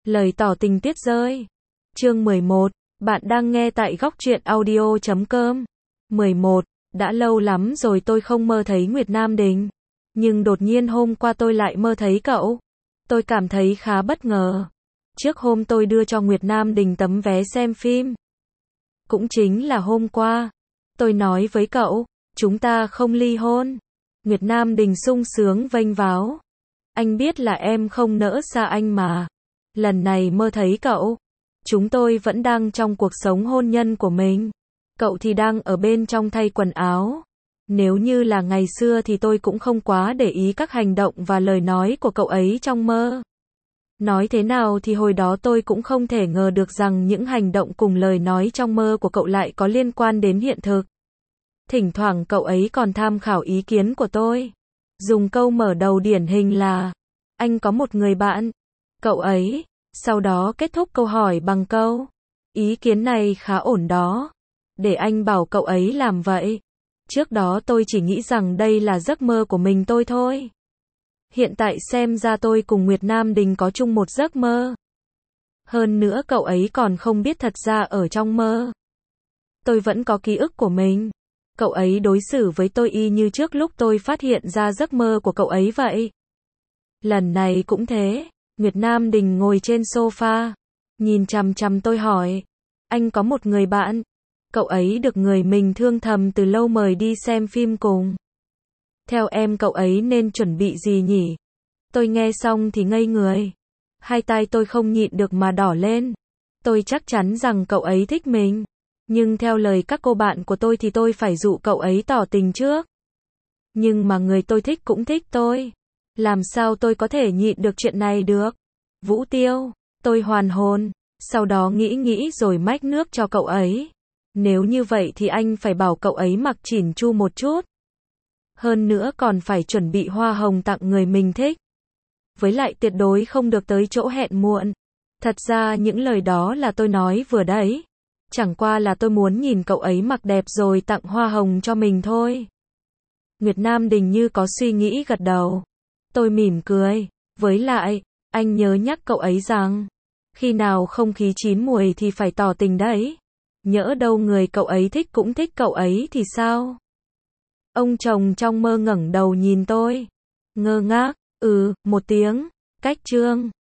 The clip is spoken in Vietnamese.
Lời tỏ tình tuyết rơi. Chương 11. Bạn đang nghe tại góc truyện audio.com. 11. Đã lâu lắm rồi tôi không mơ thấy Nguyệt Nam Đình. Nhưng đột nhiên hôm qua tôi lại mơ thấy cậu. Tôi cảm thấy khá bất ngờ. Trước hôm tôi đưa cho Nguyệt Nam Đình tấm vé xem phim. Cũng chính là hôm qua. Tôi nói với cậu, chúng ta không ly hôn. Nguyệt Nam Đình sung sướng vênh váo. Anh biết là em không nỡ xa anh mà. Lần này mơ thấy cậu. Chúng tôi vẫn đang trong cuộc sống hôn nhân của mình. Cậu thì đang ở bên trong thay quần áo. Nếu như là ngày xưa thì tôi cũng không quá để ý các hành động và lời nói của cậu ấy trong mơ. Nói thế nào thì hồi đó tôi cũng không thể ngờ được rằng những hành động cùng lời nói trong mơ của cậu lại có liên quan đến hiện thực. Thỉnh thoảng cậu ấy còn tham khảo ý kiến của tôi. Dùng câu mở đầu điển hình là, anh có một người bạn. Cậu ấy, sau đó kết thúc câu hỏi bằng câu, ý kiến này khá ổn đó. Để anh bảo cậu ấy làm vậy. Trước đó tôi chỉ nghĩ rằng đây là giấc mơ của mình tôi thôi. Hiện tại xem ra tôi cùng Nguyệt Nam Đình có chung một giấc mơ. Hơn nữa cậu ấy còn không biết thật ra ở trong mơ. Tôi vẫn có ký ức của mình. Cậu ấy đối xử với tôi y như trước lúc tôi phát hiện ra giấc mơ của cậu ấy vậy. Lần này cũng thế. Nguyệt Nam Đình ngồi trên sofa. Nhìn chằm chằm tôi hỏi. Anh có một người bạn. Cậu ấy được người mình thương thầm từ lâu mời đi xem phim cùng. Theo em cậu ấy nên chuẩn bị gì nhỉ? Tôi nghe xong thì ngây người. Hai tai tôi không nhịn được mà đỏ lên. Tôi chắc chắn rằng cậu ấy thích mình. Nhưng theo lời các cô bạn của tôi thì tôi phải dụ cậu ấy tỏ tình trước. Nhưng mà người tôi thích cũng thích tôi. Làm sao tôi có thể nhịn được chuyện này được? Vũ Tiêu, tôi hoàn hồn. Sau đó nghĩ rồi mách nước cho cậu ấy. Nếu như vậy thì anh phải bảo cậu ấy mặc chỉn chu một chút. Hơn nữa còn phải chuẩn bị hoa hồng tặng người mình thích. Với lại tuyệt đối không được tới chỗ hẹn muộn. Thật ra những lời đó là tôi nói vừa đấy. Chẳng qua là tôi muốn nhìn cậu ấy mặc đẹp rồi tặng hoa hồng cho mình thôi. Nguyệt Nam Đình như có suy nghĩ gật đầu. Tôi mỉm cười. Với lại, anh nhớ nhắc cậu ấy rằng, khi nào không khí chín mùi thì phải tỏ tình đấy. Nhỡ đâu người cậu ấy thích cũng thích cậu ấy thì sao? Ông chồng trong mơ ngẩng đầu nhìn tôi. Ngơ ngác, một tiếng. Cách chương.